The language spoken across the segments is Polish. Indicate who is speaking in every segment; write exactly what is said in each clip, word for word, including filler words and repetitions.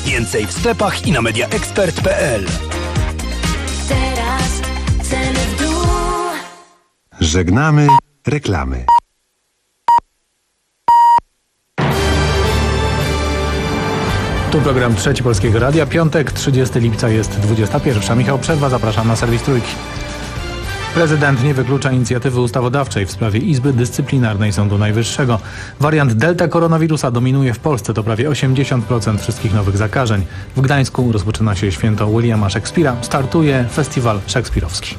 Speaker 1: Więcej w sklepach i na media ekspert kropka p l.
Speaker 2: Teraz ceny w dół.
Speaker 3: Żegnamy reklamy.
Speaker 4: Tu program Trzeci Polskiego Radia. Piątek, trzydziestego lipca, jest dwudziesta pierwsza. Michał Przerwa, zapraszam na serwis Trójki. Prezydent nie wyklucza inicjatywy ustawodawczej w sprawie Izby Dyscyplinarnej Sądu Najwyższego. Wariant delta koronawirusa dominuje w Polsce, to prawie osiemdziesiąt procent wszystkich nowych zakażeń. W Gdańsku rozpoczyna się święto Williama Shakespeare'a. Startuje festiwal szekspirowski.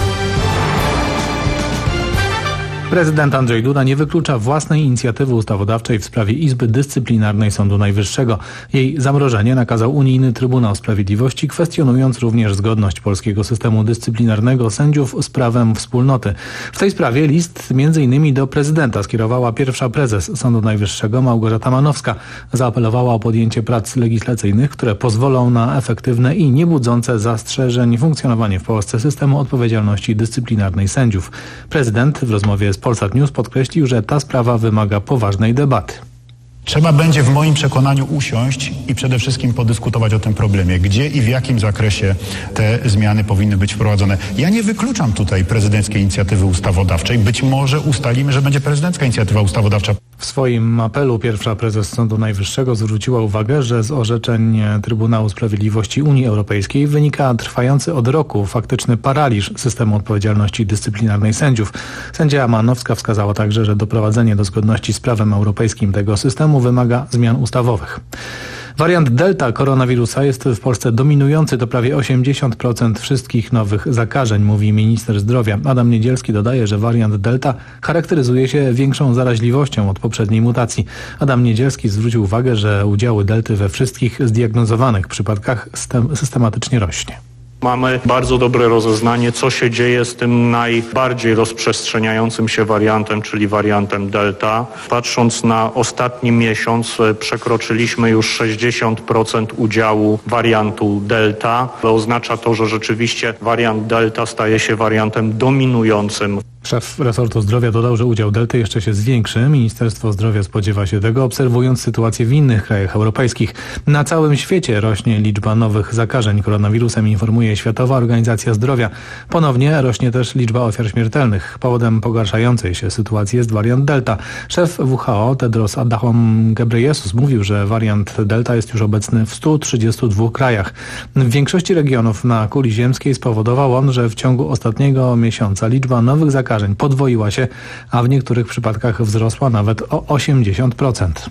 Speaker 4: Prezydent Andrzej Duda nie wyklucza własnej inicjatywy ustawodawczej w sprawie Izby Dyscyplinarnej Sądu Najwyższego. Jej zamrożenie nakazał Unijny Trybunał Sprawiedliwości, kwestionując również zgodność polskiego systemu dyscyplinarnego sędziów z prawem wspólnoty. W tej sprawie list między innymi do prezydenta skierowała pierwsza prezes Sądu Najwyższego Małgorzata Manowska. Zaapelowała o podjęcie prac legislacyjnych, które pozwolą na efektywne i niebudzące zastrzeżeń funkcjonowanie w Polsce systemu odpowiedzialności dyscyplinarnej sędziów. Prezydent w rozmowie z Polsat News podkreślił, że ta sprawa wymaga poważnej debaty.
Speaker 5: Trzeba będzie w moim przekonaniu usiąść i przede wszystkim podyskutować o tym problemie, gdzie i w jakim zakresie te zmiany powinny być wprowadzone. Ja nie wykluczam tutaj prezydenckiej inicjatywy ustawodawczej. Być może ustalimy, że będzie prezydencka inicjatywa ustawodawcza.
Speaker 4: W swoim apelu pierwsza prezes Sądu Najwyższego zwróciła uwagę, że z orzeczeń Trybunału Sprawiedliwości Unii Europejskiej wynika trwający od roku faktyczny paraliż systemu odpowiedzialności dyscyplinarnej sędziów. Sędzia Manowska wskazała także, że doprowadzenie do zgodności z prawem europejskim tego systemu wymaga zmian ustawowych. Wariant delta koronawirusa jest w Polsce dominujący, to prawie osiemdziesiąt procent wszystkich nowych zakażeń, mówi minister zdrowia. Adam Niedzielski dodaje, że wariant delta charakteryzuje się większą zaraźliwością od poprzedniej mutacji. Adam Niedzielski zwrócił uwagę, że udziały delty we wszystkich zdiagnozowanych przypadkach systematycznie rośnie.
Speaker 6: Mamy bardzo dobre rozeznanie, co się dzieje z tym najbardziej rozprzestrzeniającym się wariantem, czyli wariantem delta. Patrząc na ostatni miesiąc, przekroczyliśmy już sześćdziesiąt procent udziału wariantu delta. Oznacza to, że rzeczywiście wariant delta staje się wariantem dominującym.
Speaker 4: Szef resortu zdrowia dodał, że udział delty jeszcze się zwiększy. Ministerstwo Zdrowia spodziewa się tego, obserwując sytuację w innych krajach europejskich. Na całym świecie rośnie liczba nowych zakażeń koronawirusem, informuje Światowa Organizacja Zdrowia. Ponownie rośnie też liczba ofiar śmiertelnych. Powodem pogarszającej się sytuacji jest wariant delta. Szef W H O Tedros Adhanom Ghebreyesus mówił, że wariant delta jest już obecny w stu trzydziestu dwóch krajach. W większości regionów na kuli ziemskiej spowodował on, że w ciągu ostatniego miesiąca liczba nowych zakażeń podwoiła się, a w niektórych przypadkach wzrosła nawet o osiemdziesiąt procent.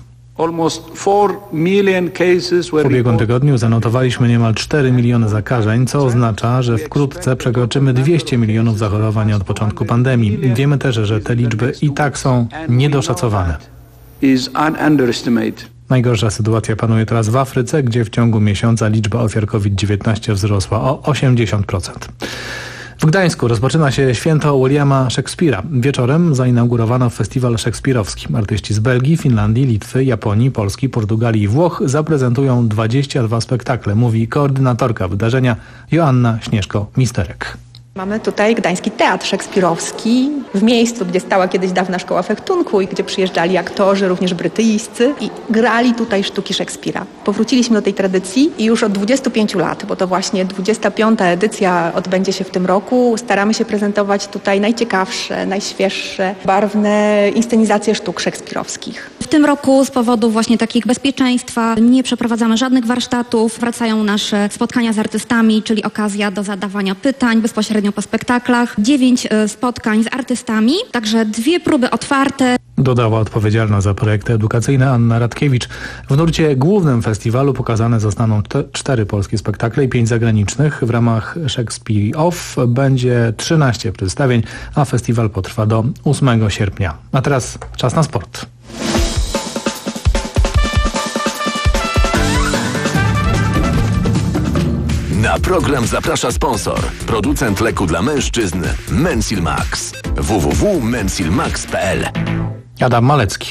Speaker 4: W ubiegłym tygodniu zanotowaliśmy niemal cztery miliony zakażeń, co oznacza, że wkrótce przekroczymy dwieście milionów zachorowań od początku pandemii. Wiemy też, że te liczby i tak są niedoszacowane. Najgorsza sytuacja panuje teraz w Afryce, gdzie w ciągu miesiąca liczba ofiar COVID dziewiętnaście wzrosła o osiemdziesiąt procent. W Gdańsku rozpoczyna się święto Williama Shakespeare'a. Wieczorem zainaugurowano festiwal szekspirowski. Artyści z Belgii, Finlandii, Litwy, Japonii, Polski, Portugalii i Włoch zaprezentują dwadzieścia dwa spektakle, mówi koordynatorka wydarzenia Joanna Śnieżko-Misterek.
Speaker 7: Mamy tutaj Gdański Teatr Szekspirowski, w miejscu, gdzie stała kiedyś dawna szkoła fechtunku i gdzie przyjeżdżali aktorzy, również brytyjscy, i grali tutaj sztuki Szekspira. Powróciliśmy do tej tradycji i już od dwudziestu pięciu lat, bo to właśnie dwudziesta piąta edycja odbędzie się w tym roku, staramy się prezentować tutaj najciekawsze, najświeższe, barwne inscenizacje sztuk szekspirowskich.
Speaker 8: W tym roku z powodu właśnie takich bezpieczeństwa nie przeprowadzamy żadnych warsztatów. Wracają nasze spotkania z artystami, czyli okazja do zadawania pytań bezpośrednio po spektaklach. Dziewięć spotkań z artystami, także dwie próby otwarte.
Speaker 4: Dodała odpowiedzialna za projekty edukacyjne Anna Radkiewicz. W nurcie głównym festiwalu pokazane zostaną te, cztery polskie spektakle i pięć zagranicznych. W ramach Shakespeare Off będzie trzynaście przedstawień, a festiwal potrwa do ósmego sierpnia. A teraz czas na sport.
Speaker 9: Na program zaprasza sponsor, producent leku dla mężczyzn Mensil Max. w w w kropka mensil max kropka p l.
Speaker 4: Adam Malecki.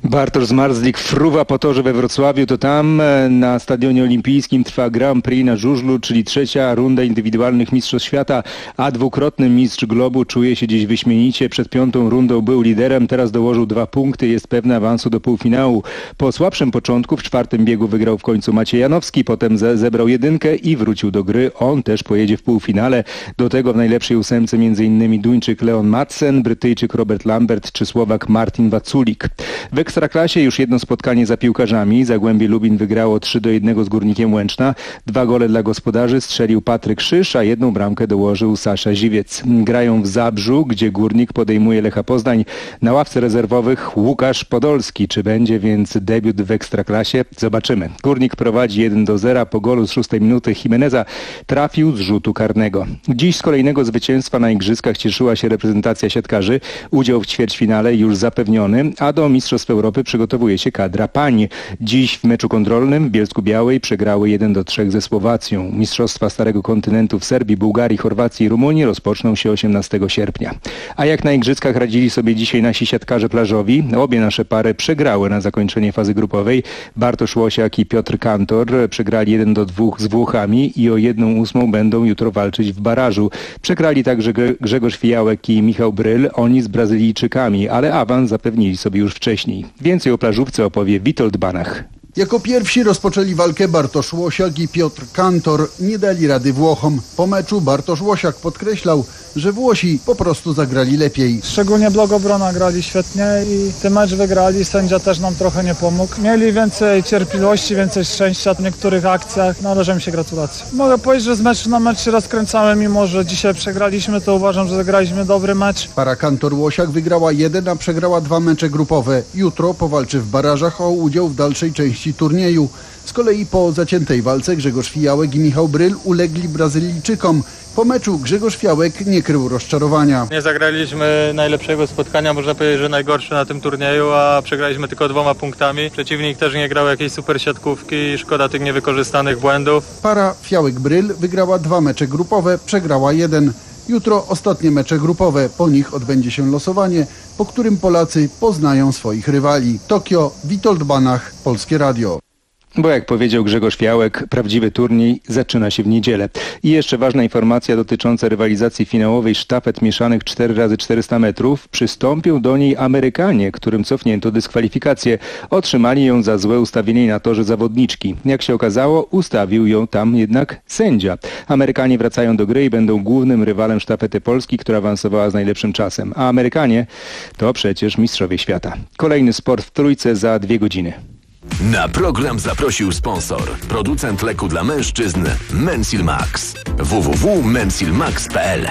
Speaker 10: Bartosz Zmarzlik fruwa po torze we Wrocławiu, to tam na Stadionie Olimpijskim trwa Grand Prix na żużlu, czyli trzecia runda indywidualnych mistrzostw świata, a dwukrotny mistrz globu czuje się dziś wyśmienicie. Przed piątą rundą był liderem, teraz dołożył dwa punkty, jest pewny awansu do półfinału. Po słabszym początku w czwartym biegu wygrał w końcu Maciej Janowski, potem ze- zebrał jedynkę i wrócił do gry. On też pojedzie w półfinale. Do tego w najlepszej ósemce m.in. Duńczyk Leon Madsen, Brytyjczyk Robert Lambert czy Słowak Martin Waculik. W Ekstraklasie już jedno spotkanie za piłkarzami. Zagłębie Lubin wygrało trzy do jednego z Górnikiem Łęczna. Dwa gole dla gospodarzy strzelił Patryk Szysz, a jedną bramkę dołożył Sasza Ziwiec. Grają w Zabrzu, gdzie Górnik podejmuje Lecha Poznań. Na ławce rezerwowych Łukasz Podolski. Czy będzie więc debiut w Ekstraklasie? Zobaczymy. Górnik prowadzi jeden do zera po golu z szóstej minuty. Jimeneza trafił z rzutu karnego. Dziś z kolejnego zwycięstwa na igrzyskach cieszyła się reprezentacja siatkarzy. Udział w ćwierćfinale już zapewniony, a do Mistrzostw Europy przygotowuje się kadra pań. Dziś w meczu kontrolnym w Bielsku-Białej przegrały jeden do trzech ze Słowacją. Mistrzostwa Starego Kontynentu w Serbii, Bułgarii, Chorwacji i Rumunii rozpoczną się osiemnastego sierpnia. A jak na igrzyskach radzili sobie dzisiaj nasi siatkarze plażowi? Obie nasze pary przegrały na zakończenie fazy grupowej. Bartosz Łosiak i Piotr Kantor przegrali jeden do dwóch z Włochami i o jedną ósmą będą jutro walczyć w barażu. Przegrali także Grzegorz Fijałek i Michał Bryl, oni z Brazylijczykami, ale awans zapewnili sobie już wcześniej. Więcej o plażówce opowie Witold Banach.
Speaker 11: Jako pierwsi rozpoczęli walkę Bartosz Łosiak i Piotr Kantor. Nie dali rady Włochom. Po meczu Bartosz Łosiak podkreślał, że Włosi po prostu zagrali lepiej.
Speaker 12: Szczególnie blok obrona grali świetnie i ten mecz wygrali. Sędzia też nam trochę nie pomógł. Mieli więcej cierpliwości, więcej szczęścia w niektórych akcjach. Należą mi się gratulacje. Mogę powiedzieć, że z meczu na mecz się rozkręcamy, mimo że dzisiaj przegraliśmy, to uważam, że zagraliśmy dobry mecz.
Speaker 11: Para Kantor-Łosiak wygrała jeden, a przegrała dwa mecze grupowe. Jutro powalczy w barażach o udział w dalszej części turnieju. Z kolei po zaciętej walce Grzegorz Fijałek i Michał Bryl ulegli Brazylijczykom. Po meczu Grzegorz Fijałek nie krył rozczarowania.
Speaker 13: Nie zagraliśmy najlepszego spotkania, można powiedzieć, że najgorsze na tym turnieju, a przegraliśmy tylko dwoma punktami. Przeciwnik też nie grał jakiejś super siatkówki i szkoda tych niewykorzystanych błędów.
Speaker 11: Para Fijałek-Bryl wygrała dwa mecze grupowe, przegrała jeden. Jutro ostatnie mecze grupowe, po nich odbędzie się losowanie, po którym Polacy poznają swoich rywali. Tokio, Witold Banach, Polskie Radio.
Speaker 10: Bo jak powiedział Grzegorz Fijałek, prawdziwy turniej zaczyna się w niedzielę. I jeszcze ważna informacja dotycząca rywalizacji finałowej sztafet mieszanych cztery razy czterysta metrów. Przystąpią do niej Amerykanie, którym cofnięto dyskwalifikację. Otrzymali ją za złe ustawienie na torze zawodniczki. Jak się okazało, ustawił ją tam jednak sędzia. Amerykanie wracają do gry i będą głównym rywalem sztafety Polski, która awansowała z najlepszym czasem. A Amerykanie to przecież mistrzowie świata. Kolejny sport w trójce za dwie godziny.
Speaker 9: Na program zaprosił sponsor, producent leku dla mężczyzn Mensil Max. w w w kropka mensil max kropka p l.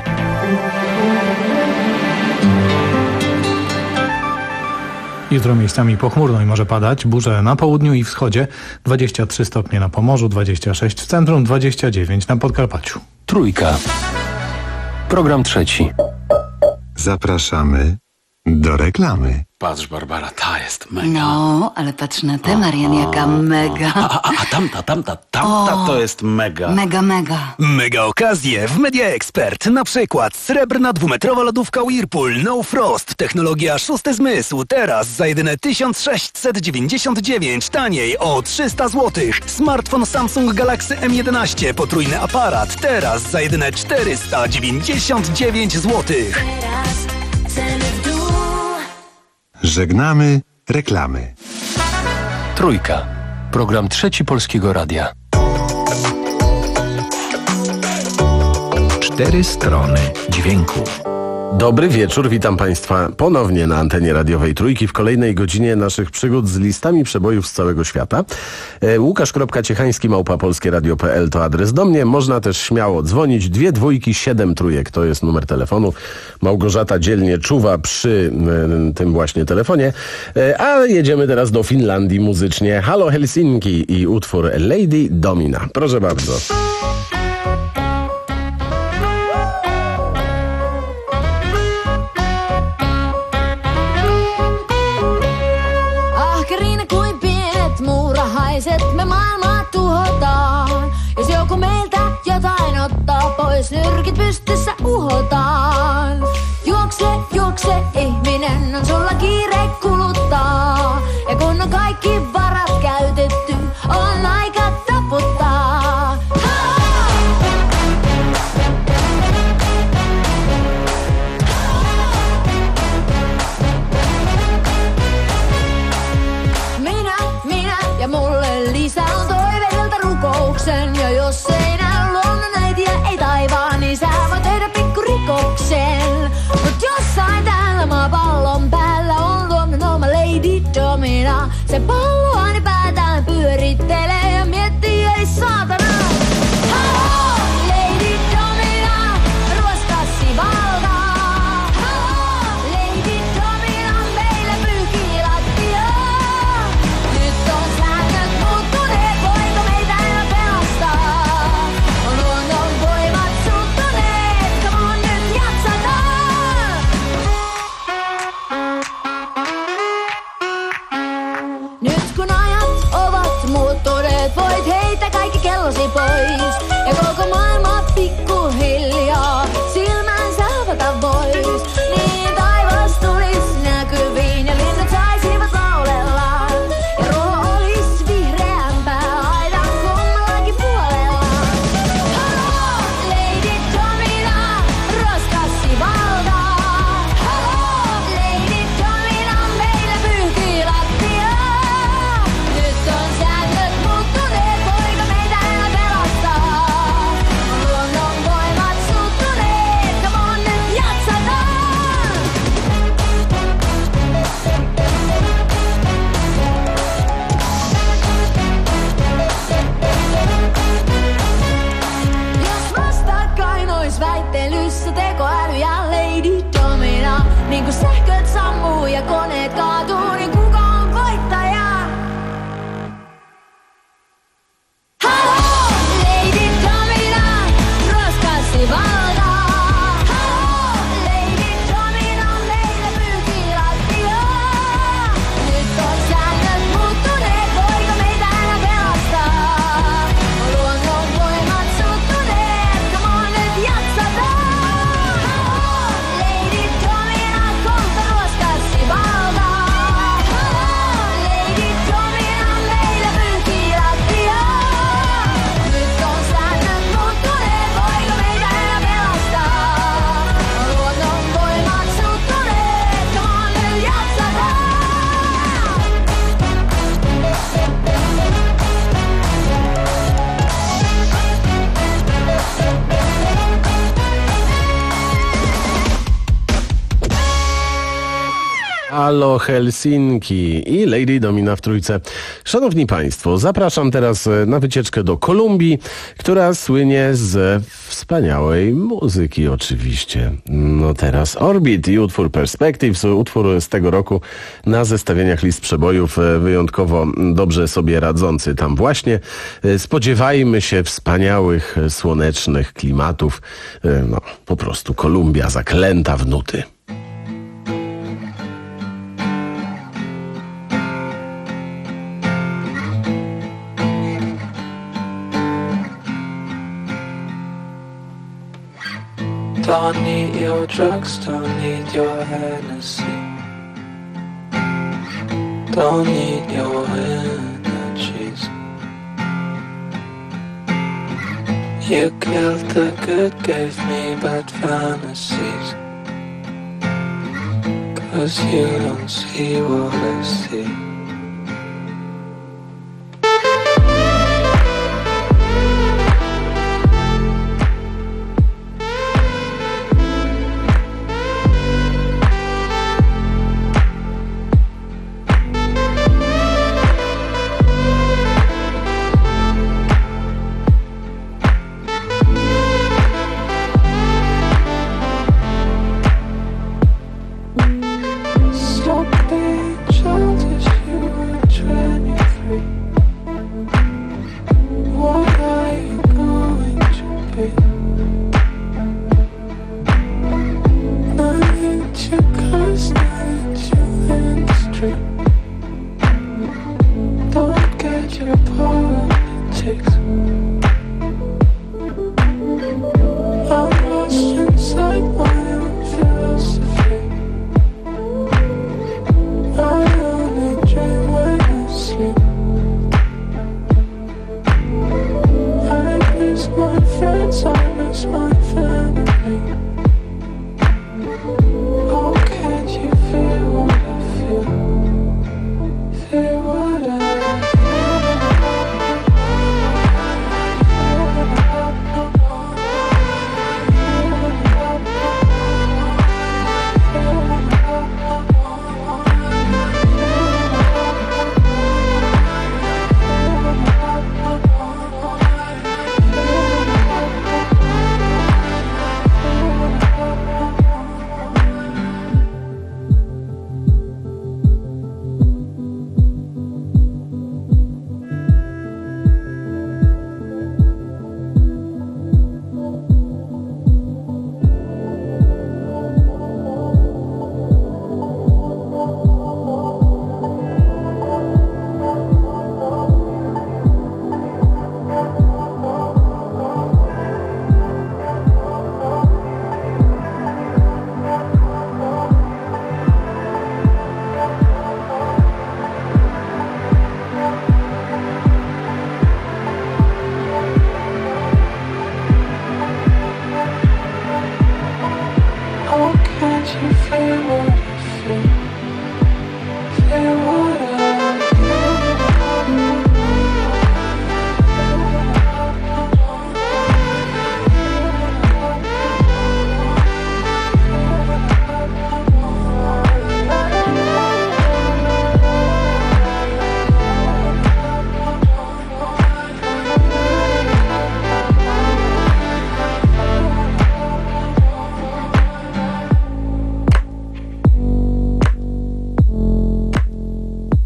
Speaker 4: Jutro miejscami pochmurno i może padać. Burze na południu i wschodzie. dwadzieścia trzy stopnie na Pomorzu, dwadzieścia sześć w centrum, dwadzieścia dziewięć na Podkarpaciu.
Speaker 1: Trójka. Program trzeci.
Speaker 3: Zapraszamy do reklamy.
Speaker 14: Patrz, Barbara, ta jest mega.
Speaker 15: No, ale patrz na tę, Marian, jaka mega.
Speaker 14: A, a, a tamta, tamta, tamta
Speaker 15: O,
Speaker 14: to jest mega.
Speaker 15: Mega, mega.
Speaker 1: Mega okazje w Media Expert. Na przykład srebrna dwumetrowa lodówka Whirlpool No Frost. Technologia szósty zmysł. Teraz za jedyne tysiąc sześćset dziewięćdziesiąt dziewięć. Taniej o trzysta złotych. Smartfon Samsung Galaxy M jedenaście. Potrójny aparat. Teraz za jedyne czterysta dziewięćdziesiąt dziewięć złotych.
Speaker 2: Ceny w dół.
Speaker 3: Żegnamy reklamy.
Speaker 1: Trójka. Program trzeci Polskiego Radia. Cztery strony dźwięku.
Speaker 16: Dobry wieczór, witam Państwa ponownie na antenie radiowej Trójki w kolejnej godzinie naszych przygód z listami przebojów z całego świata. E, Łukasz.Ciechański małpa polskie radio kropka p l to adres do mnie. Można też śmiało dzwonić. Dwie dwójki, siedem trójek to jest numer telefonu. Małgorzata dzielnie czuwa przy e, tym właśnie telefonie. E, a jedziemy teraz do Finlandii muzycznie. Halo Helsinki i utwór Lady Domina. Proszę bardzo.
Speaker 2: Me maailmaa tuhotaan. Jos joku meiltä jotain ottaa pois, nyrkit pystyssä uhotaan. Juokse, juokse, ihminen on sulla kiire kuluttaa. kaikki varat käytetty, on aika taputtaa. Minä, minä ja mulle lisää on toiveilta rukouksen. Ja jos ei näy luonnonäitiä, ei taivaan, niin sä voit tehdä pikkurikoksen. Mut jossain täällä maapallon päällä on luonnon oma Lady Domina. Se pallo aina päätään pyörittelee ja miettii, ei saatana. Halo, Lady Domina, ruoskassi valtaa. Halo, Lady Domina, meillä pyyhkii lattiaa. Nyt on säännöt muuttuneet, voiko meitä enää pelastaa? On luonnon voimat suuttuneet, come on nyt jaksataan. Nyt kun ajat ovat muuttuneet, voit heitä kaikki kellosi pois. Ja koko maailma pikkuhiljaa silmänsä avata vois. Niin taivas tulis näkyviin ja linnut saisivat laulella. Ja ruoho olis vihreämpää aidan kummallakin puolella. Halo, Lady Domina, ruoskassi valtaa. Halo, Lady Domina, meillä pyyhkii lattiaa. Nyt on säännöt muuttuneet, voiko meitä enää pelastaa? Luonnon voimat suuttuneet, come on nyt jaksataan. Jos vastakkain ois väittelyssä tekoäly ja Lady Domina, niin kun sähköt sammuu ja koneet kaatuu, niin kuka on voittaja? Halo, Lady Domina, ruoskassi valtaa. Halo, Lady Domina, meillä pyyhkii lattiaa. Nyt on säännöt muuttuneet, voiko meitä enää pelastaa? Luonnon voimat suuttuneet, come on nyt jaksataan. Halo, Lady Domina, kohta ruoskassi valtaa. Halo, Lady Domina, meillä pyyhkii lattiaa. Nyt on säännöt muuttuneet, voiko meitä enää pelastaa? Luonnon voimat suuttuneet, come on nyt jaksataan.
Speaker 16: Halo Helsinki i Lady Domina w trójce. Szanowni Państwo, zapraszam teraz na wycieczkę do Kolumbii, która słynie z wspaniałej muzyki oczywiście. No teraz Orbit i utwór Perspectives, utwór z tego roku na zestawieniach list przebojów wyjątkowo dobrze sobie radzący tam właśnie. Spodziewajmy się wspaniałych, słonecznych klimatów. No po prostu Kolumbia zaklęta w nuty.
Speaker 17: Don't need your drugs, don't need your Hennessy. Don't need your energies. You killed the good, gave me bad fantasies. Cause you don't see what I see. So big, childish,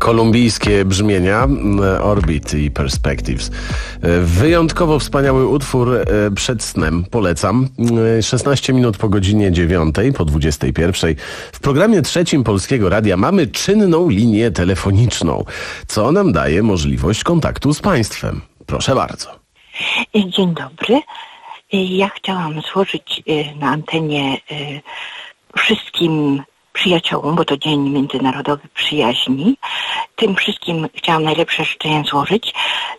Speaker 16: kolumbijskie brzmienia, Orbit i Perspectives. Wyjątkowo wspaniały utwór przed snem, polecam. szesnaście minut po godzinie dziewiątej, po dwudziestej pierwszej. W programie trzecim Polskiego Radia mamy czynną linię telefoniczną, co nam daje możliwość kontaktu z Państwem. Proszę bardzo.
Speaker 18: Dzień dobry. Ja chciałam złożyć na antenie wszystkim przyjaciołom, bo to Dzień Międzynarodowy Przyjaźni. Tym wszystkim chciałam najlepsze życzenia złożyć,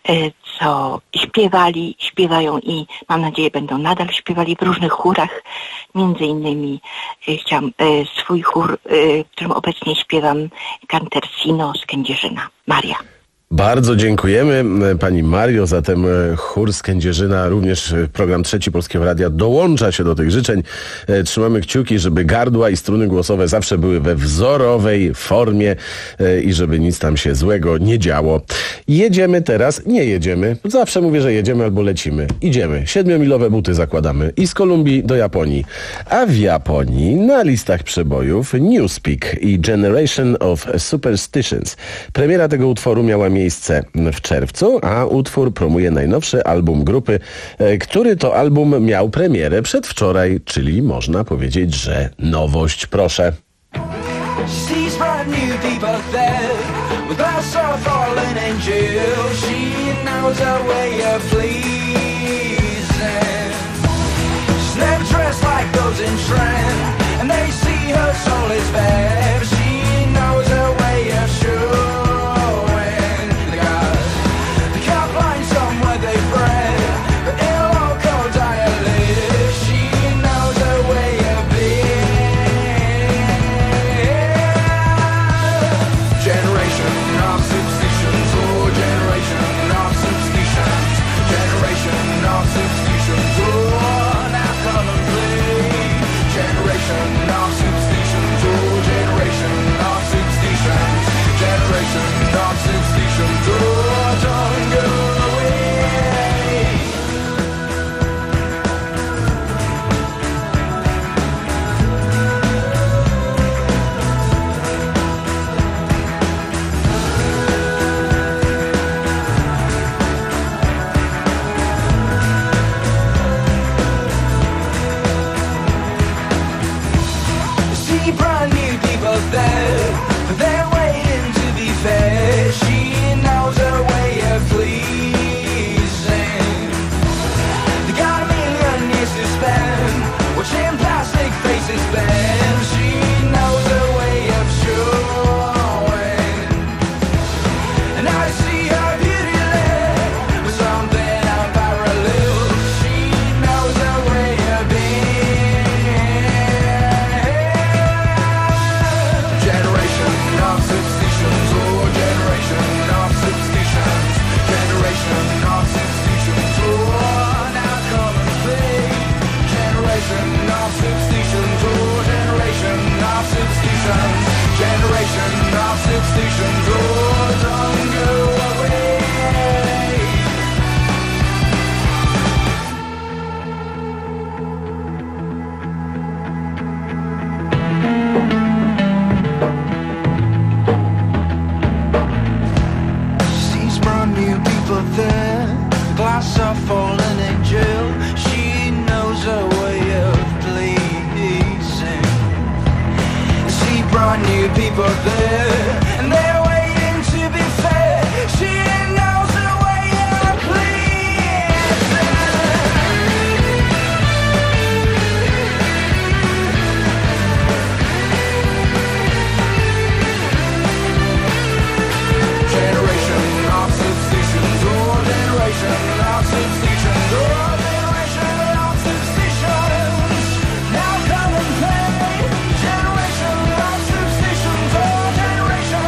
Speaker 18: co śpiewali, śpiewają i mam nadzieję będą nadal śpiewali w różnych chórach. Między innymi chciałam swój chór, w którym obecnie śpiewam, Cantersino z Kędzierzyna. Maria.
Speaker 16: Bardzo dziękujemy Pani Mario, zatem chór z Kędzierzyna, również program Trzeci Polskiego Radia dołącza się do tych życzeń. Trzymamy kciuki, żeby gardła i struny głosowe zawsze były we wzorowej formie i żeby nic tam się złego nie działo. Jedziemy teraz, nie jedziemy, zawsze mówię, że jedziemy albo lecimy. Idziemy, siedmiomilowe buty zakładamy i z Kolumbii do Japonii. A w Japonii na listach przebojów Newspeak i Generation of Superstitions. Premiera tego utworu miała miejsce w czerwcu, a utwór promuje najnowszy album grupy, który to album miał premierę przedwczoraj, czyli można powiedzieć, że nowość. Proszę.
Speaker 19: Generation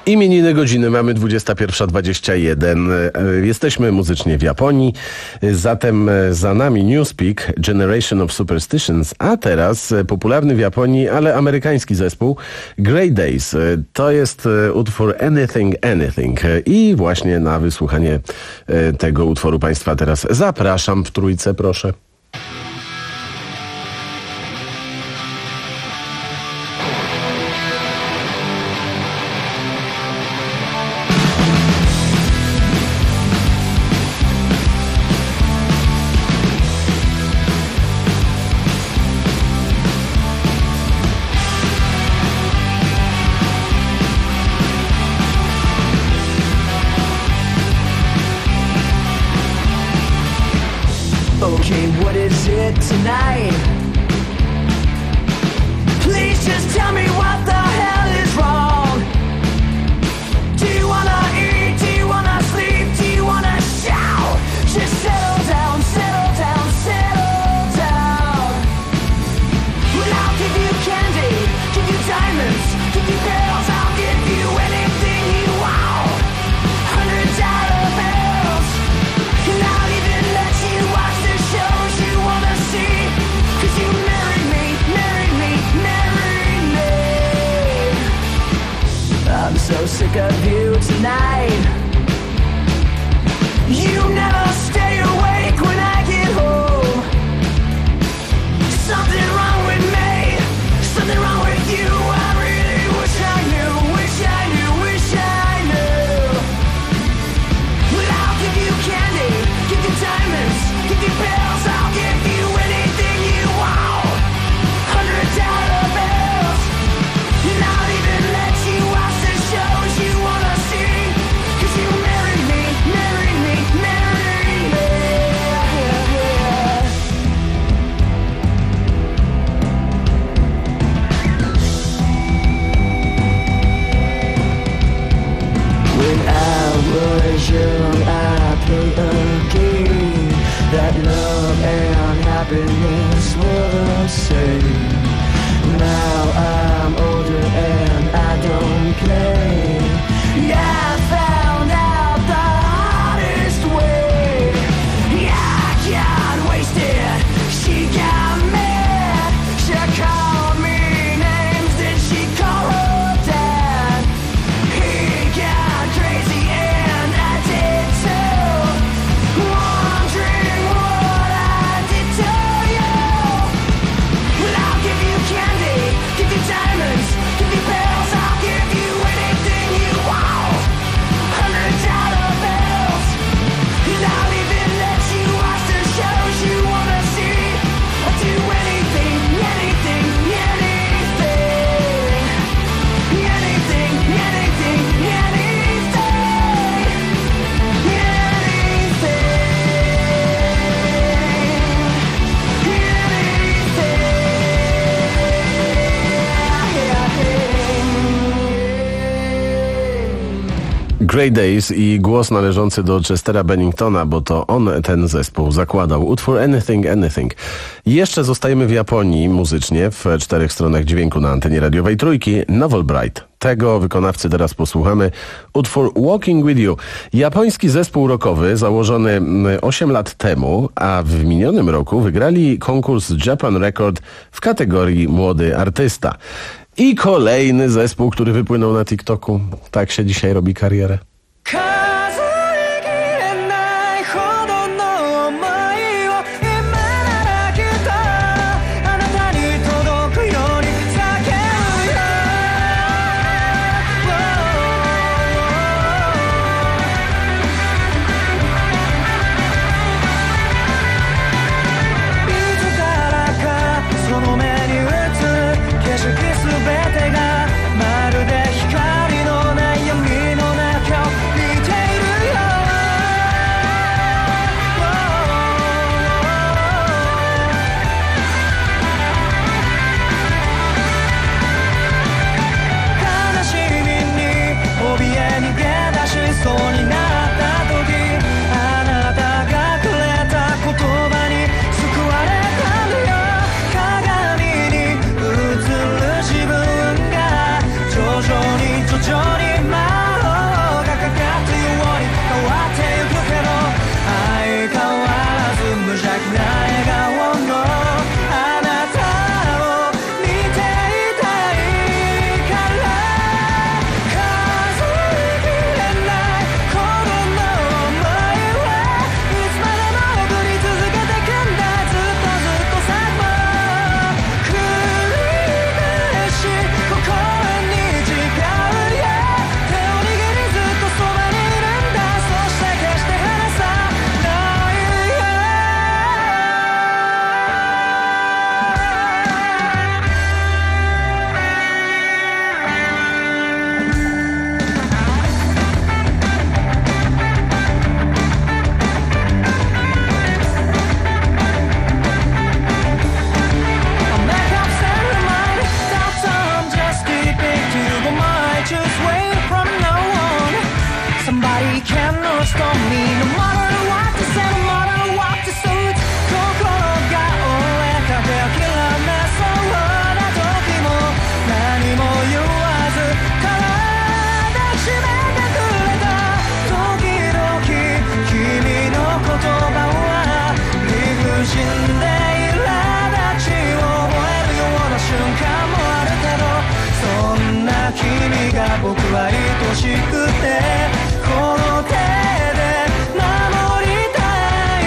Speaker 16: Imieniny godziny mamy dwudziesta pierwsza dwadzieścia jeden. Jesteśmy muzycznie w Japonii. Zatem za nami Newspeak, Generation of Superstitions, a teraz popularny w Japonii, ale amerykański zespół Grey Days. To jest utwór Anything Anything i właśnie na wysłuchanie tego utworu Państwa teraz zapraszam w trójce, proszę.
Speaker 19: Okay, what is it tonight? Please just tell me what the hell is wrong. Do you wanna eat? Do you wanna sleep? Do you wanna shout? Just settle down, settle down, settle down. Well, I'll give you candy, give you diamonds, give you pearls. I'll give you anything you want. Hundred dollar bills, and I'll even let you watch the shows you wanna see. Cause you marry me, marry me, marry me. I'm so sick of you tonight. You never stay awake when I get home. Something wrong with me, something wrong with you. I really wish I knew, wish I knew, wish I knew. Well, I'll give you candy, give you diamonds, give you pills. I'll give you anything you want. Hundred dollar bills, and I'll even let you watch the shows you wanna see. Cause you marry me, marry me, marry me. When I was young, I played a game that love and happiness were the same. Now I'm older and I don't play. Yeah, I found out the hardest way. Yeah, I got wasted, she got mad. She called me names, then she called her dad. He got crazy and I did too. Wondering what I did to you. Well, I'll give you candy, give you diamonds, give you pills. I'll give you anything you want. Hundred dollar bills, and I'll even let you watch the shows you wanna see. I'll do anything, anything, anything, anything, anything,
Speaker 16: Grey Days i głos należący do Chestera Benningtona, bo to on ten zespół zakładał. Utwór Anything Anything. Jeszcze zostajemy w Japonii muzycznie, w czterech stronach dźwięku na antenie radiowej Trójki. Novel Bright. Tego wykonawcy teraz posłuchamy. Utwór Walking With You. Japoński zespół rockowy założony osiem lat temu, a w minionym roku wygrali konkurs Japan Record w kategorii Młody Artysta. I kolejny zespół, który wypłynął na TikToku. Tak się dzisiaj robi karierę.
Speaker 19: しくてこの手で守りたい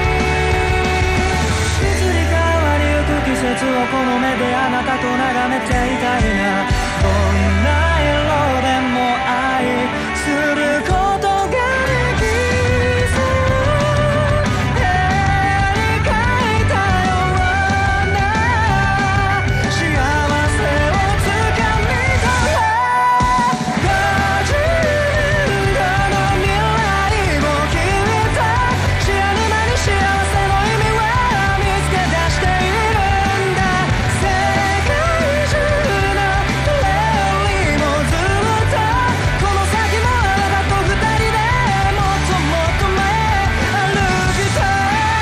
Speaker 19: 移り変わりゆく季節をこの目であなたと眺めていたいなどんな色でも愛することができそう絵に描いたような幸せをつかみたらはじめだの未来を決めた知らぬ間に幸せの意味は見つけ出しているんだ世界中のレールもずっとこの先もあなたと二人でもっともっと前歩きたい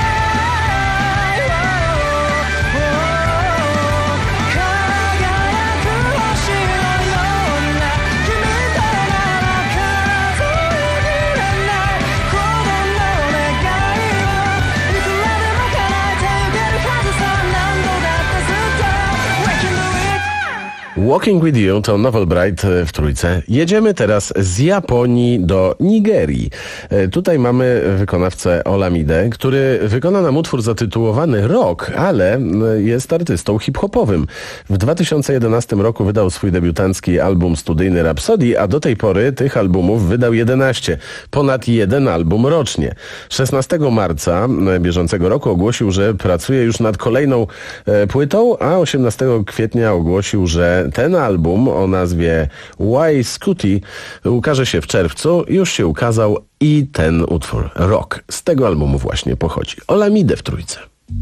Speaker 19: 輝く星のような君となら数えきれないこの願いをいつまでも叶えてゆけるはずさ何度だってずっと We can do it
Speaker 16: Walking with You to Novel Bright w trójce. Jedziemy teraz z Japonii do Nigerii. E, Tutaj mamy wykonawcę Olamide, który wykona nam utwór zatytułowany Rock, ale m, jest artystą hip-hopowym. W dwa tysiące jedenastym roku wydał swój debiutancki album studyjny Rhapsody, a do tej pory tych albumów wydał jedenaście. Ponad jeden album rocznie. szesnastego marca m, bieżącego roku ogłosił, że pracuje już nad kolejną e, płytą, a osiemnastego kwietnia ogłosił, że ten album o nazwie Why Scooty ukaże się w czerwcu. Już się ukazał i ten utwór Rock z tego albumu właśnie pochodzi. Olamide w trójce.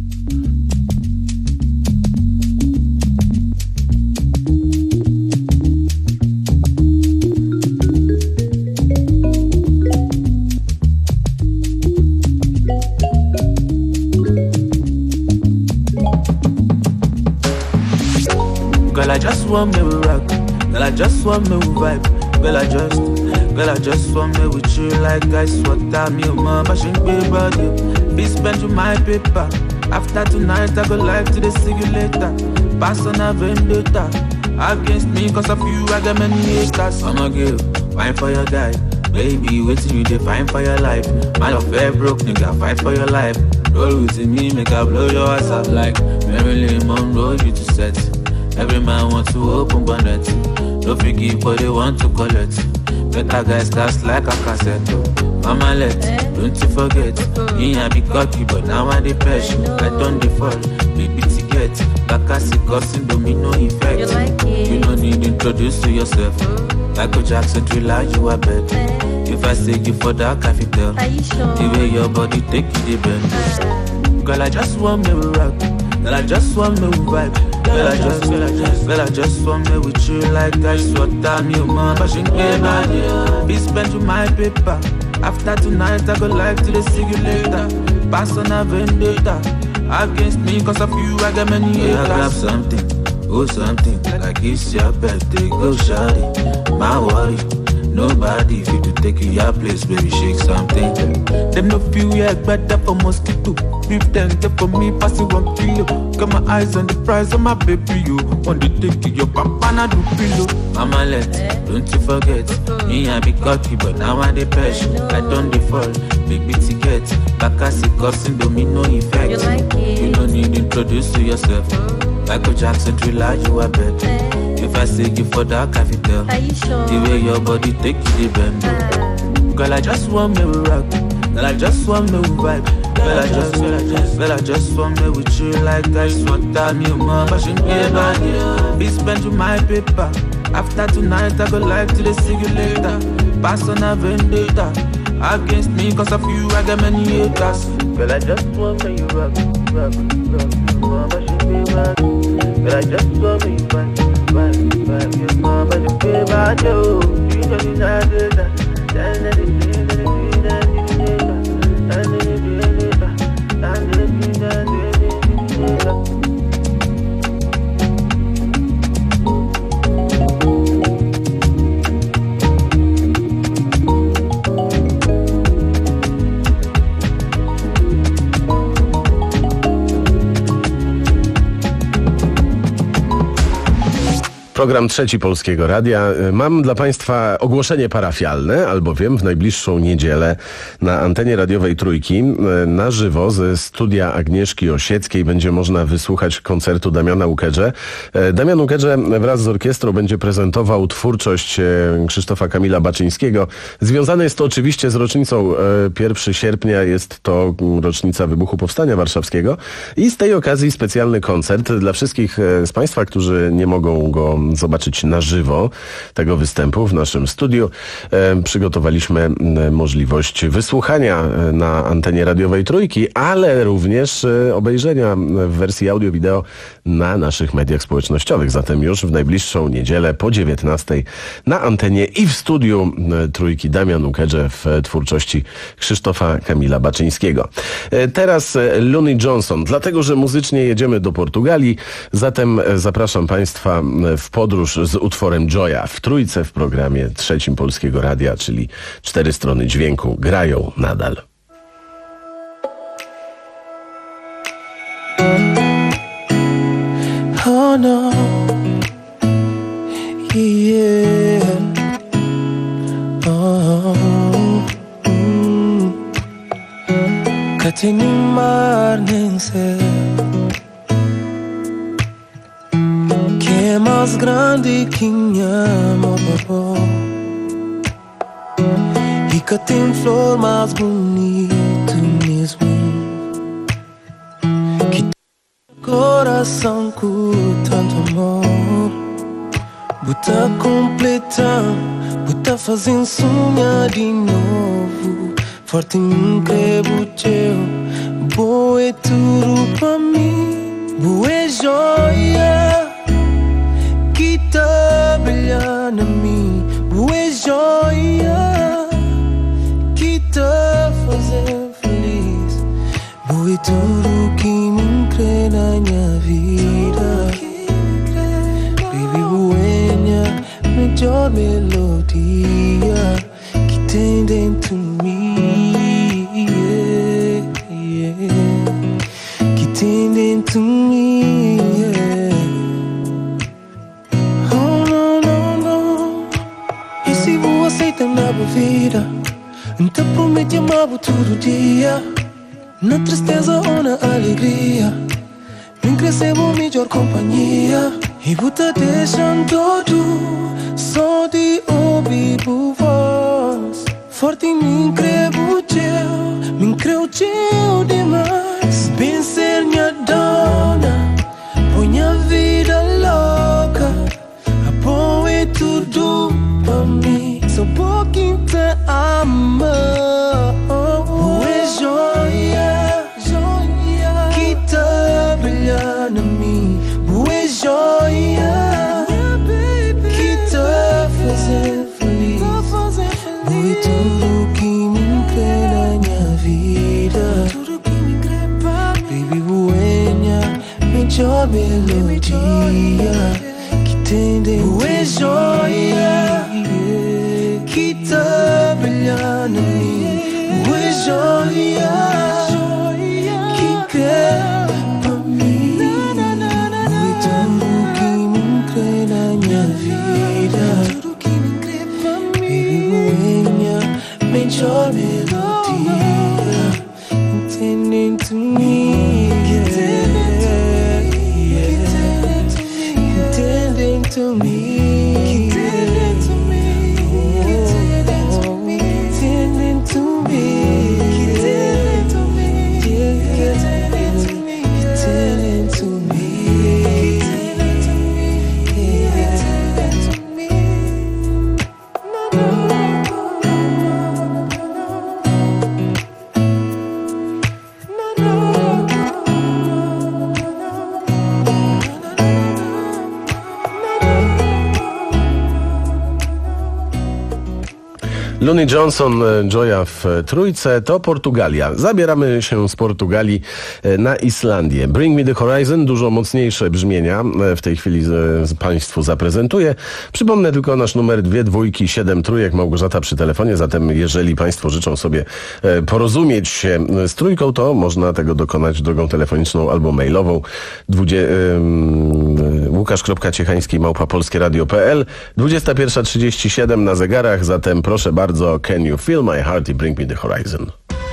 Speaker 19: Girl, I just want me to rock. Girl, I just want me to vibe. Girl, I just, girl, I just want me with you like ice water. Me, mama, she be about you. Be spend you my paper. After tonight, I go like to the see you later. Pass on a vendetta against me, cause of you, I got many haters. I'ma give, fine for your guy. Baby, waiting you dey find for your life. Man of fair broke, nigga, fight for your life. Roll with me, make I blow your ass up like Marilyn Monroe, you to set. Every man wants to open bonnet. Don't forgive but they want to collect. Better guys cast like a cassette. Mama let, don't you forget. Me I be cocky but now I dey passion. I don't default, baby to get. Bakasi causing domino effect. You, like you don't need to introduce to yourself. Michael Jackson thriller you a bet. If I say you for that I fit tell. Sure? The way your body take you the bend. Girl I just want me to rock. Girl I just want me to vibe. Girl, I just, girl, I just, girl, I just want me with you like ice water. Me, mama, she ain't bad. Be spend you my paper. After tonight, I go like to the see you later. Pass on a vendetta against me, cause of you, I got many haters. I grab something, oh something, like it's your birthday, go shawty. My worry, nobody fit to take you your place, baby, shake something. Them no feel yeah, better for mosquito. Beef them get for me, pass it one kilo. Got my eyes on the price of my baby, you. Want to take you, your papa na do pillow. Mama let, don't you forget. Me I be cocky, but now I dey passion. I don't default, big big ticket. Bakasi causing domino effect. You, like you don't need to introduce to yourself. Michael Jackson thriller, you a bet. If I say you for that, I fit tell. Sure? The way your body take you the bend. Girl, I just want me to rock. Girl, I just want me to vibe. Girl, I just, girl, I just, girl, I just want me with you like ice water. Me, mama, she ain't bad. Be spend you my paper. After tonight, I go like to the see you later. Pass on a vendetta against me, cause of you, I got many haters. Girl, I just want me you rock, rock, rock. Mama, she ain't bad. Girl, I just want me you vibe, vibe, vibe. Your mama, she ain't bad, yo. You don't need that, that, that,
Speaker 16: Program Trzeci Polskiego Radia. Mam dla Państwa ogłoszenie parafialne, albowiem w najbliższą niedzielę na antenie radiowej Trójki na żywo ze studia Agnieszki Osieckiej będzie można wysłuchać koncertu Damiana Ukedże. Damian Ukedże wraz z orkiestrą będzie prezentował twórczość Krzysztofa Kamila Baczyńskiego. Związane jest to oczywiście z rocznicą pierwszego sierpnia, jest to rocznica wybuchu Powstania Warszawskiego i z tej okazji specjalny koncert dla wszystkich z Państwa, którzy nie mogą go zobaczyć na żywo, tego występu w naszym studiu. E, przygotowaliśmy możliwość wysłuchania na antenie radiowej Trójki, ale również e, obejrzenia w wersji audio-wideo na naszych mediach społecznościowych. Zatem już w najbliższą niedzielę po dziewiętnastej na antenie i w studiu e, Trójki Damian Ukedże w twórczości Krzysztofa Kamila Baczyńskiego. E, teraz e, Looney Johnson, dlatego że muzycznie jedziemy do Portugalii, zatem e, zapraszam Państwa w podróż z utworem Joya w Trójce w programie Trzecim Polskiego Radia, czyli cztery strony dźwięku grają nadal.
Speaker 17: Oh no, yeah, oh, mm. Kati ni mar nem céu, que é mais grande que minha amor, e que tem flor mais bonito mesmo, que tem coração com tanto amor, bota completando, bota fazendo sonhar de novo, forte me creio teu, boa é tudo pra mim, boa é joia que tá brilhando em mim, boa joia que tá fazendo feliz, boa tudo que me crê na minha vida, baby boa melhor melodia que tem dentro de mim, yeah, yeah, que tem dentro de mim, yeah. Aceita na vida, então promete amar todo dia, na tristeza ou na alegria, me crescemos melhor companhia, e bota deixando todo, só de ouvir por voz, forte me creio teu, me creio teu demais, bem ser minha dona, põe a vida louca, a bom é tudo pra mim. Só pouquinho te amo, boa joia, joia que tá brilhando em mim, boa joia que tá fazendo feliz, boa tudo que me crê na minha vida, baby boa melhor melodia que tem dentro, boa joia que tá brilhando em mim, boa joia que quer pra mim, boa tudo que me crê na minha vida, baby boa melhor melodia, entendem to me, yeah, entendem to me.
Speaker 16: Looney Johnson, Joya w trójce, to Portugalia. Zabieramy się z Portugalii na Islandię. Bring Me The Horizon, dużo mocniejsze brzmienia w tej chwili Państwu zaprezentuję. Przypomnę tylko nasz numer dwie dwójki siedem trójek, Małgorzata przy telefonie, zatem jeżeli Państwo życzą sobie porozumieć się z trójką, to można tego dokonać drogą telefoniczną albo mailową. Dwudzie... Łukasz kropka Ciechański małpa polskie radio kropka p l. dwudziesta pierwsza trzydzieści siedem na zegarach, zatem proszę bardzo, Can You Feel My Heart i Bring Me The Horizon.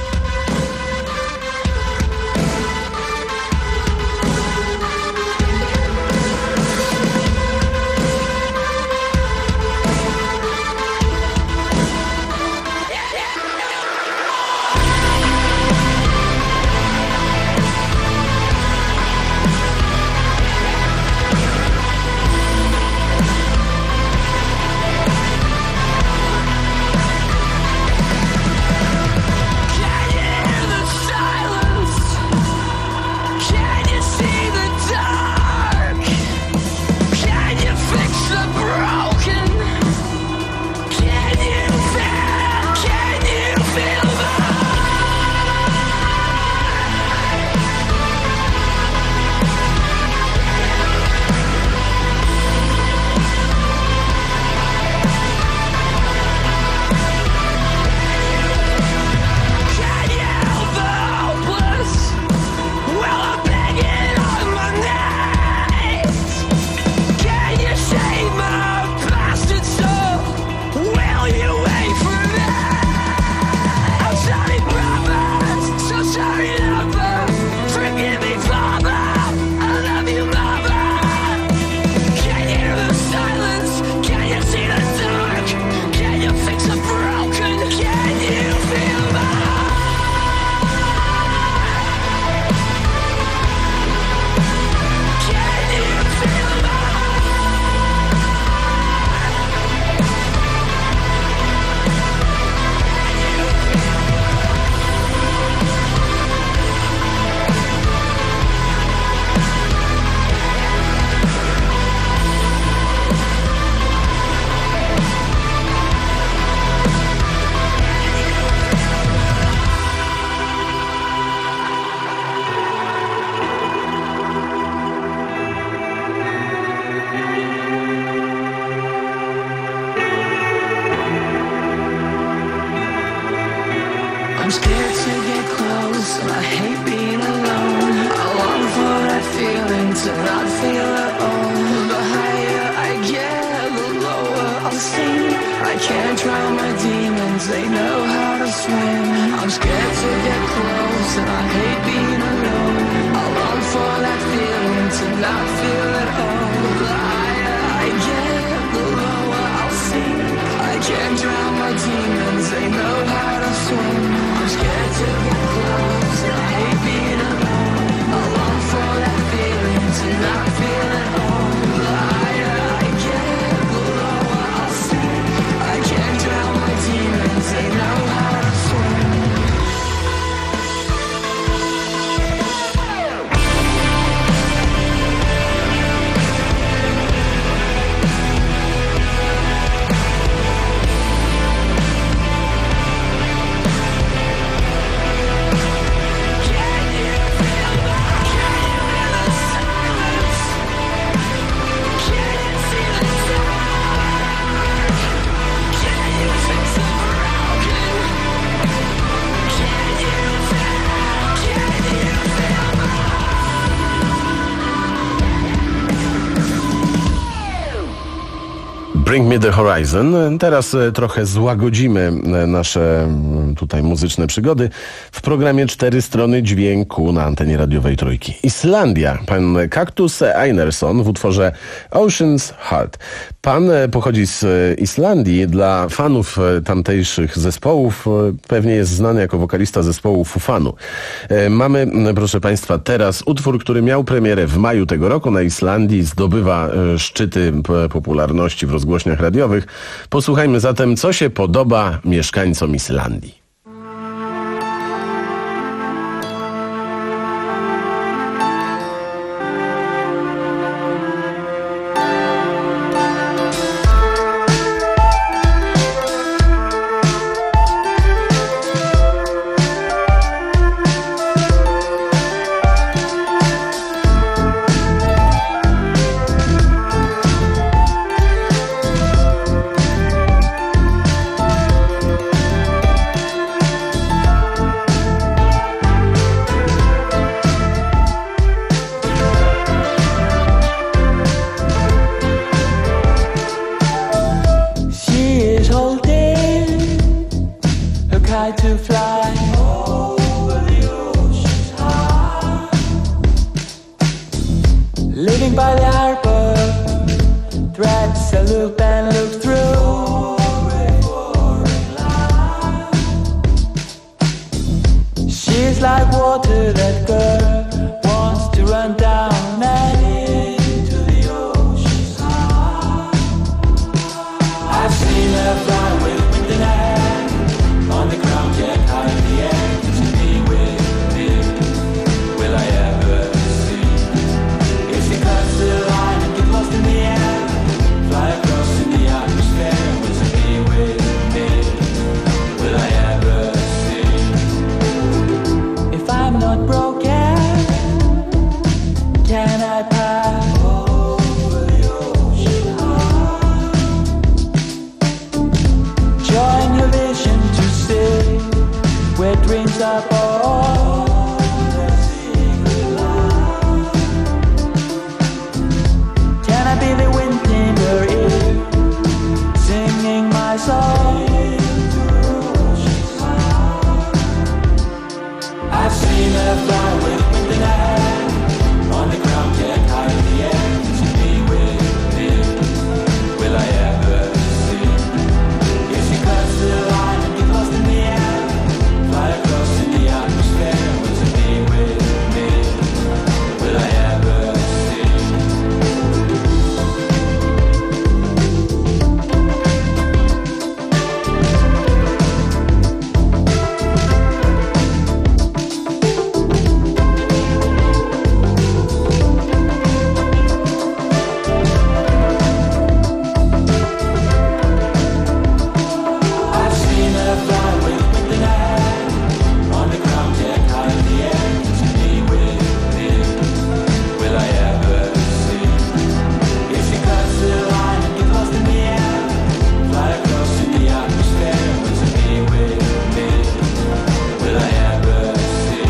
Speaker 16: Bring Me The Horizon. Teraz trochę złagodzimy nasze tutaj muzyczne przygody w programie Cztery Strony Dźwięku na antenie radiowej Trójki. Islandia. Pan Kaktus Einarsson w utworze Ocean's Heart. Pan pochodzi z Islandii. Dla fanów tamtejszych zespołów pewnie jest znany jako wokalista zespołu Fufanu. Mamy, proszę Państwa, teraz utwór, który miał premierę w maju tego roku na Islandii. Zdobywa szczyty popularności w rozgłośniach radiowych. Posłuchajmy zatem, co się podoba mieszkańcom Islandii.
Speaker 19: loop and look through. She's like water that girl wants to run down and into the ocean's heart. I've seen her fly with wind in her hand on the ground, yet high in the air. To be with me, will I ever see? If she cuts the line and get lost in the air, fly across in the atmosphere. Will she be with me? Will I ever see? If I'm not broken, can I pass over the ocean high? Join your vision to stay where dreams are born. Can I be the wind in your ear, singing my song? I've seen her fly with wind in her hand on the ground, yet high in the air. To be with me, will I ever see? If she cuts the line and get lost in the air, fly across in the atmosphere. Will she be with me? Will I ever see? I've seen her fly with wind in her hand on the ground, yet high in the air. To be with me, will I ever see? If she cuts the line and get lost in the air, fly across in the atmosphere. Will she be with me? Will I ever see?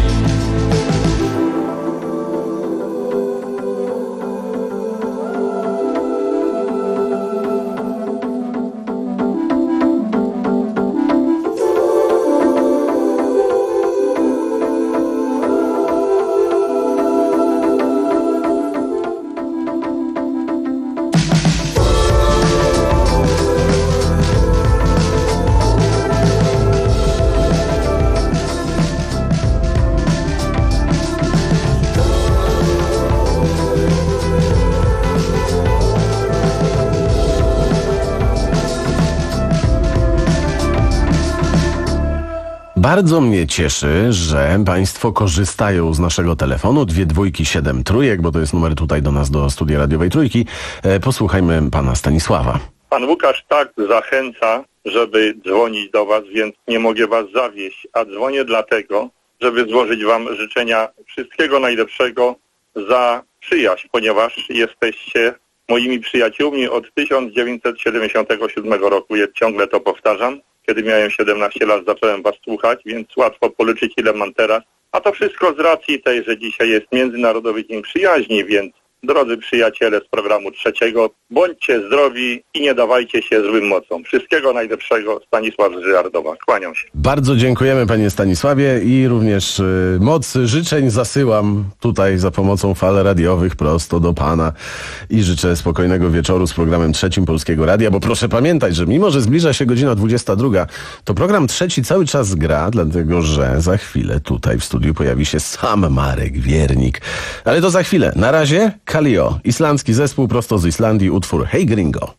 Speaker 16: Bardzo mnie cieszy, że Państwo korzystają z naszego telefonu dwie dwójki siedem trójek, bo to jest numer tutaj do nas, do studia radiowej Trójki. E, posłuchajmy pana Stanisława.
Speaker 20: Pan Łukasz tak zachęca, żeby dzwonić do was, więc nie mogę was zawieść, a dzwonię dlatego, żeby złożyć wam życzenia wszystkiego najlepszego za przyjaźń, ponieważ jesteście moimi przyjaciółmi od tysiąc dziewięćset siedemdziesiątego siódmego roku. Ja ciągle to powtarzam. Kiedy miałem siedemnaście lat, zacząłem was słuchać, więc łatwo policzyć, ile mam teraz. A to wszystko z racji tej, że dzisiaj jest Międzynarodowy Dzień Przyjaźni, więc drodzy przyjaciele z programu trzeciego, bądźcie zdrowi i nie dawajcie się złym mocom. Wszystkiego najlepszego, Stanisław z Żyrardowa. Kłaniam się.
Speaker 16: Bardzo dziękujemy panie Stanisławie i również y, moc życzeń zasyłam tutaj za pomocą fal radiowych prosto do pana i życzę spokojnego wieczoru z programem trzecim Polskiego Radia, bo proszę pamiętać, że mimo, że zbliża się godzina dwudziesta druga, to program trzeci cały czas gra, dlatego że za chwilę tutaj w studiu pojawi się sam Marek Wiernik. Ale to za chwilę. Na razie Kalio, islandzki zespół prosto z Islandii, utwór Hey Gringo.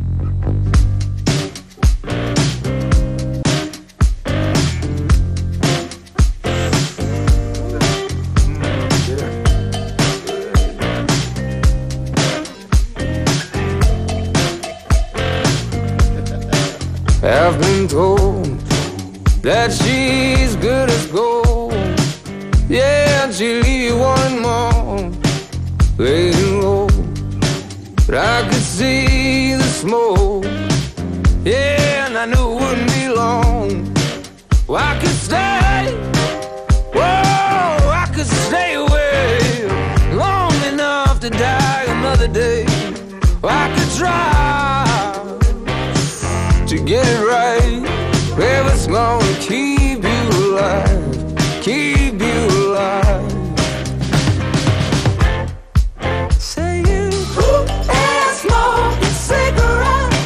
Speaker 19: I've been told that she's good as gold. Yeah, she'll leave you wanting more, laying low. But I could see the smoke, yeah, and I knew it wouldn't be long. Well, I could stay, whoa, I could stay away long enough to die another day. Well, I could try to get it right, well, it's gonna keep you alive, keep you alive. Saying, who has smoked a cigarette?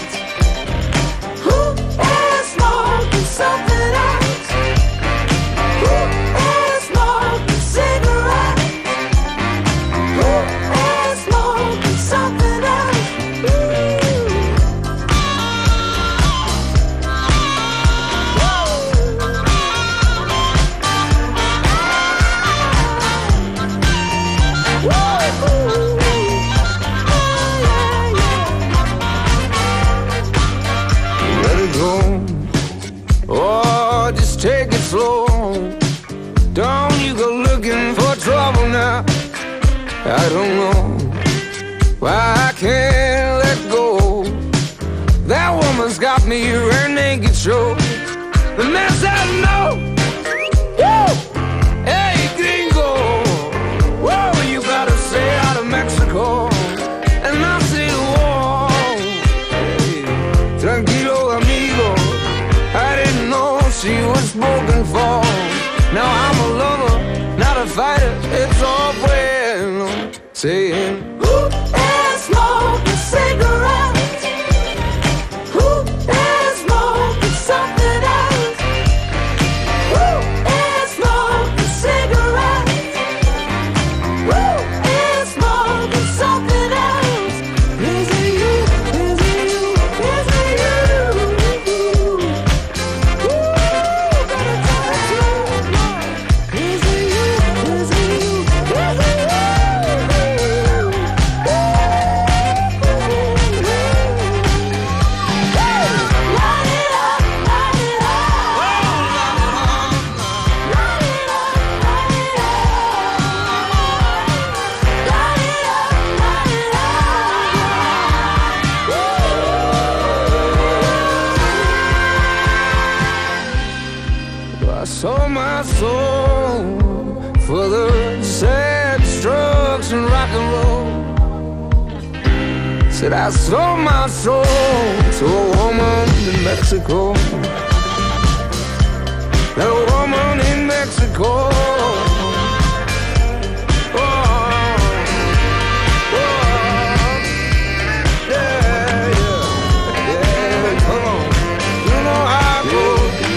Speaker 21: I don't know why I can't let go. That woman's got me rear naked show. The man said no. Woo! Hey gringo, whoa, you gotta stay out of Mexico. And I say whoa, hey, tranquilo amigo, I didn't know she was spoken for. Now I'm a lover, not a fighter, it's all bueno. Saying who is smoking cigarettes? Who is smoking something else? Who is smoking cigarettes? Who is smoking something else? Is it you? Is it you? Is it you? Ooh, better tell the truth. Is it you? Is it you? Is it you? I sold my soul for the sad drugs and rock and roll. Said I sold my soul to a woman in Mexico. That woman in Mexico. Oh, oh, yeah, yeah, yeah, come on. You know how I go.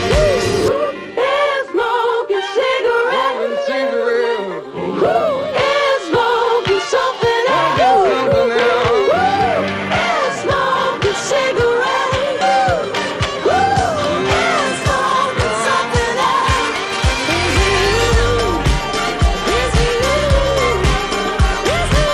Speaker 21: Smoking cigarettes. Who is smoking something else? Who is smoking cigarettes? Who is smoking something else? Is it you? Is it you? Is it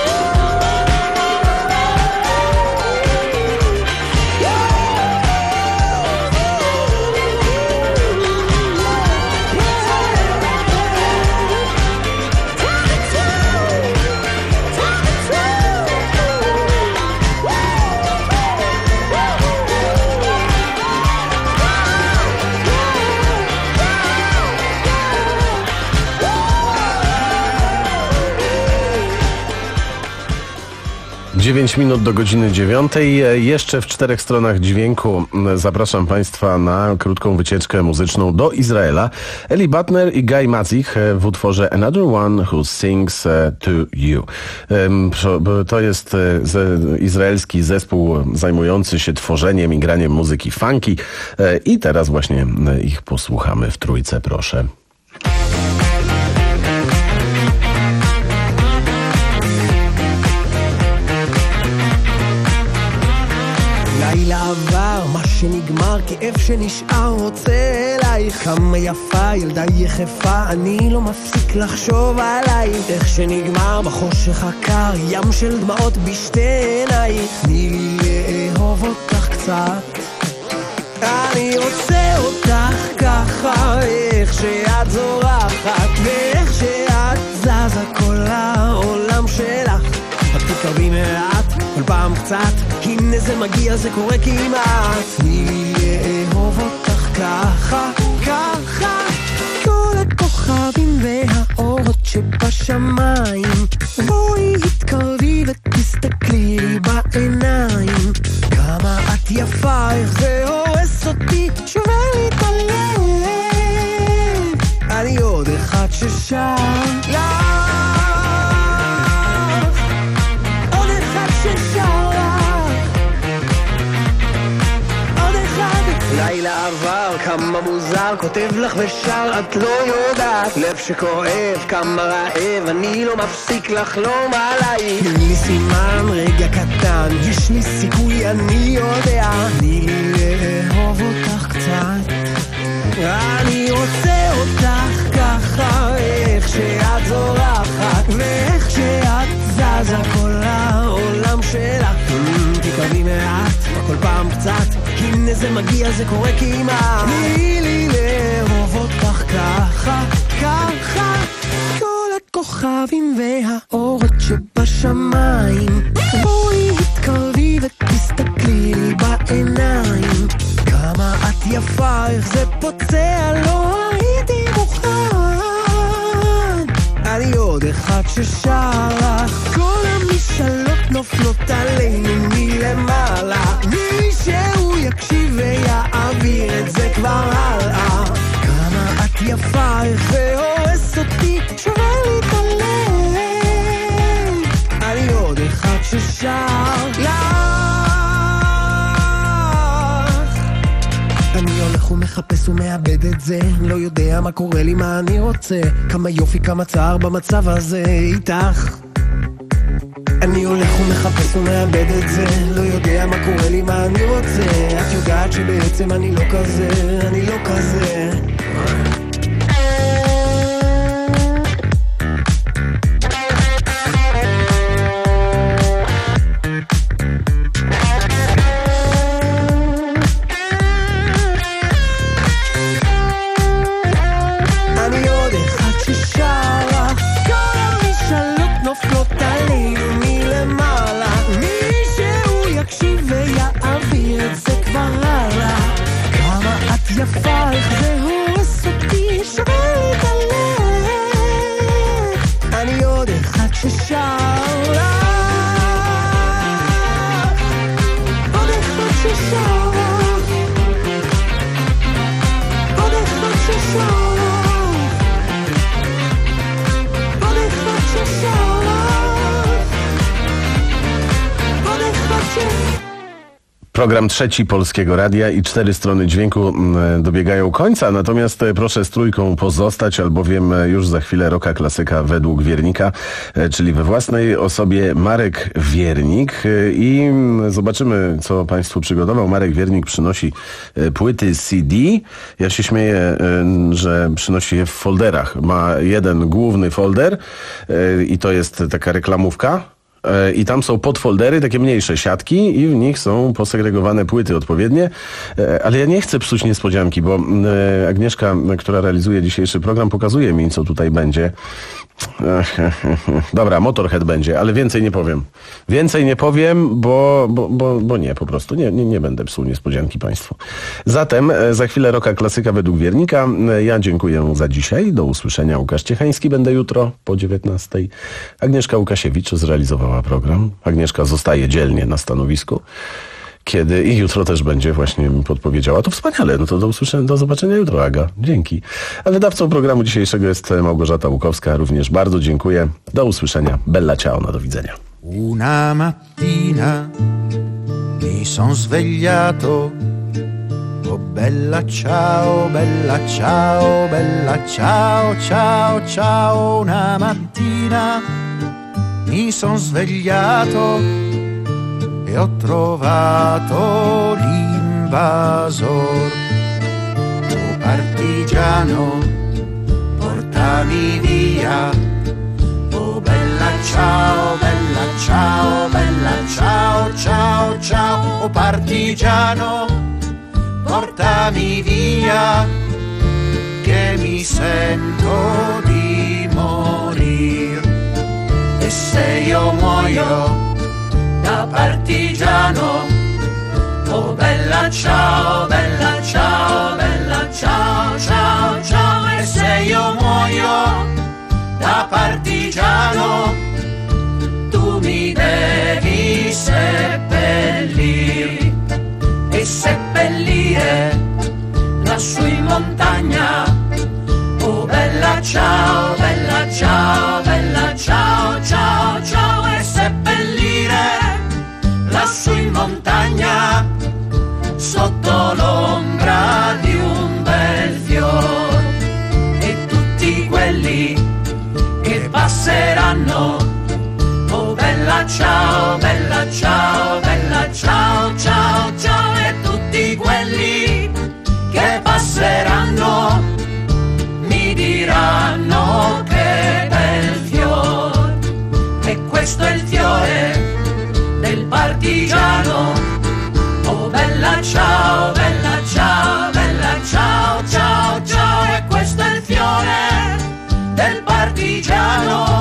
Speaker 16: dziewięć minut do godziny dziewiątej. Jeszcze w czterech stronach dźwięku zapraszam Państwa na krótką wycieczkę muzyczną do Izraela. Eli Butner i Guy Mazik w utworze Another One Who Sings to You. To jest izraelski zespół zajmujący się tworzeniem i graniem muzyki funky i teraz właśnie ich posłuchamy w trójce, proszę.
Speaker 22: לילה עבר, מה שנגמר, כאב שנשאר רוצה אלייך. כמה יפה, ילדה יחפה, אני לא מפסיק לחשוב עלייך. איך שנגמר בחושך הקר, ים של דמעות בשתי עינייך. תני לי לאהוב אותך קצת, אני רוצה אותך ככה, איך שאת זורחת ואיך שאת זזה כל העולם שלך. רק תקרבי מעט, כל פעם קצת, הנה זה מגיע, זה קורה כמעט. תני לי לאהוב אותך ככה, ככה. כל הכוכבים והאורות שבשמיים, בואי התקרבי ותסתכלי לי בעיניים. כמה את יפה, איך זה הורס אותי, שובר לי את הלב. אני עוד אחד ששר לך, עוד אחד ששר לך, עוד אחד. לילה עבר, כמה מוזר, כותב לך ושר, את לא יודעת. לב שכואב, כמה רעב, אני לא מפסיק לחלום עליי. תני לי סימן, רגע קטן, יש לי סיכוי, אני יודע. תני לי לאהוב אותך קצת, אני רוצה אותך ככה, איך שאת זורחת ואיך שאת זזה כל העולם שלך. תקרבי מעט, כל פעם קצת, הנה זה מגיע, זה קורה כמעט. תני לי לאהוב אותך ככה, ככה. כל הכוכבים והאורות שבשמיים. בואי התקרבי ותסתכלי לי בעיניים, כמה את יפה, איך זה פוצע, לא הייתי מוכן. אני עוד אחד ששר לך, כל המשאלות נופלות עלינו מלמעלה. מישהו יקשיב ויעביר את זה כבר הלאה. כמה את יפה, איך זה הורס אותי, שובר לי את הלב. אני עוד אחד ששר לך. אני הולך ומחפש ומאבד את זה, לא יודע מה קורה לי, מה אני רוצה, כמה יופי, כמה צער במצב הזה איתך. אני הולך ומחפש ומאבד את זה, לא יודע מה קורה לי, מה אני רוצה. את יודעת שבעצם אני לא כזה, אני לא כזה. יפה, איך זה הורס אותי, שובר לי את הלב. אני עוד אחד ששר לך, עוד אחד ששר לך, עוד אחד ששר לך, עוד אחד ששר לך, עוד אחד ששר.
Speaker 16: Program trzeci Polskiego Radia i cztery strony dźwięku dobiegają końca, natomiast proszę z trójką pozostać, albowiem już za chwilę roka klasyka według Wiernika, czyli we własnej osobie Marek Wiernik, i zobaczymy, co Państwu przygotował. Marek Wiernik przynosi płyty C D. Ja się śmieję, że przynosi je w folderach. Ma jeden główny folder i to jest taka reklamówka. I tam są podfoldery, takie mniejsze siatki, i w nich są posegregowane płyty odpowiednie. Ale ja nie chcę psuć niespodzianki, bo Agnieszka, która realizuje dzisiejszy program, pokazuje mi, co tutaj będzie. Dobra, Motorhead będzie, ale więcej nie powiem. Więcej nie powiem, bo, bo, bo, bo nie, po prostu. Nie, nie, nie będę psuł niespodzianki Państwu. Zatem za chwilę roka klasyka według Wiernika. Ja dziękuję za dzisiaj. Do usłyszenia. Łukasz Ciechański. Będę jutro po dziewiętnastej. Agnieszka Łukasiewicz zrealizowała program. Agnieszka zostaje dzielnie na stanowisku. Kiedy i jutro też będzie, właśnie mi podpowiedziała. To wspaniale, no to do usłyszenia, do zobaczenia jutro, Aga. Dzięki. A wydawcą programu dzisiejszego jest Małgorzata Łukowska. Również bardzo dziękuję. Do usłyszenia. Bella ciao, na do widzenia.
Speaker 5: Una mattina mi son svegliato. Oh bella ciao, bella ciao, bella ciao, ciao, ciao. Una mattina mi son svegliato e ho trovato l'invasor. Oh partigiano, portami via. Oh bella ciao, bella ciao, bella ciao, ciao, ciao. Oh partigiano, portami via, che mi sento di morir. E se io muoio da partigiano, oh bella ciao, bella ciao, bella ciao, ciao, ciao. E se io muoio da partigiano, tu mi devi seppellir e seppellire lassù in montagna. Oh bella ciao, bella ciao, bella ciao, ciao, ciao. E seppellire lassù in montagna, sotto l'ombra di un bel fior. E tutti quelli che passeranno, oh bella ciao, bella ciao, bella ciao, ciao, ciao. E tutti quelli che passeranno mi diranno che bel fior. E questo è il fiore del partigiano. Oh bella ciao, bella ciao, bella ciao, ciao, ciao. E questo è il fiore del partigiano.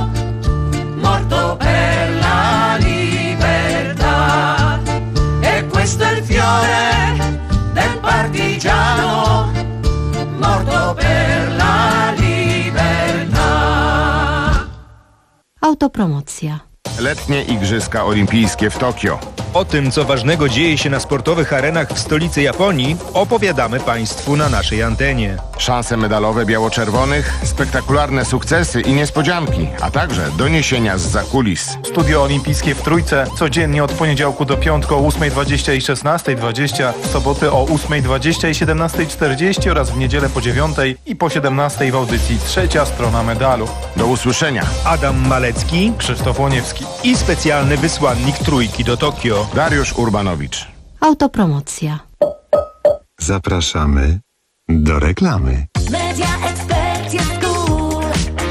Speaker 6: Autopromocja.
Speaker 7: Letnie Igrzyska Olimpijskie w Tokio.
Speaker 23: O tym, co ważnego dzieje się na sportowych arenach w stolicy Japonii, opowiadamy Państwu na naszej antenie.
Speaker 7: Szanse medalowe biało-czerwonych, spektakularne sukcesy i niespodzianki, a także doniesienia zza kulis.
Speaker 24: Studio Olimpijskie w Trójce codziennie od poniedziałku do piątku o ósmej dwadzieścia i szesnastej dwadzieścia, w soboty o ósmej dwadzieścia i siedemnastej czterdzieści oraz w niedzielę po dziewiątej i po siedemnastej w audycji Trzecia Strona Medalu.
Speaker 7: Do usłyszenia.
Speaker 23: Adam Malecki,
Speaker 24: Krzysztof Łoniewski
Speaker 23: i specjalny wysłannik Trójki do Tokio,
Speaker 7: Dariusz Urbanowicz.
Speaker 6: Autopromocja.
Speaker 3: Zapraszamy do reklamy.
Speaker 2: Media Expert jest cool.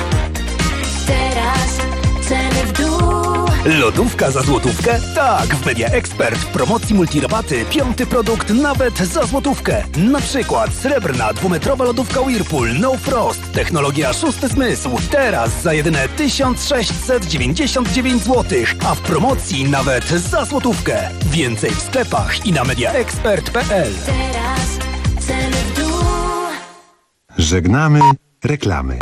Speaker 2: Teraz ceny w dół.
Speaker 1: Lodówka za złotówkę? Tak, w Media Expert w promocji multirabaty piąty produkt nawet za złotówkę. Na przykład srebrna dwumetrowa lodówka Whirlpool No Frost, technologia szósty zmysł. Teraz za jedyne tysiąc sześćset dziewięćdziesiąt dziewięć złotych, a w promocji nawet za złotówkę. Więcej w sklepach i na mediaexpert kropka p l.
Speaker 2: Teraz ceny w dół.
Speaker 3: Żegnamy reklamy.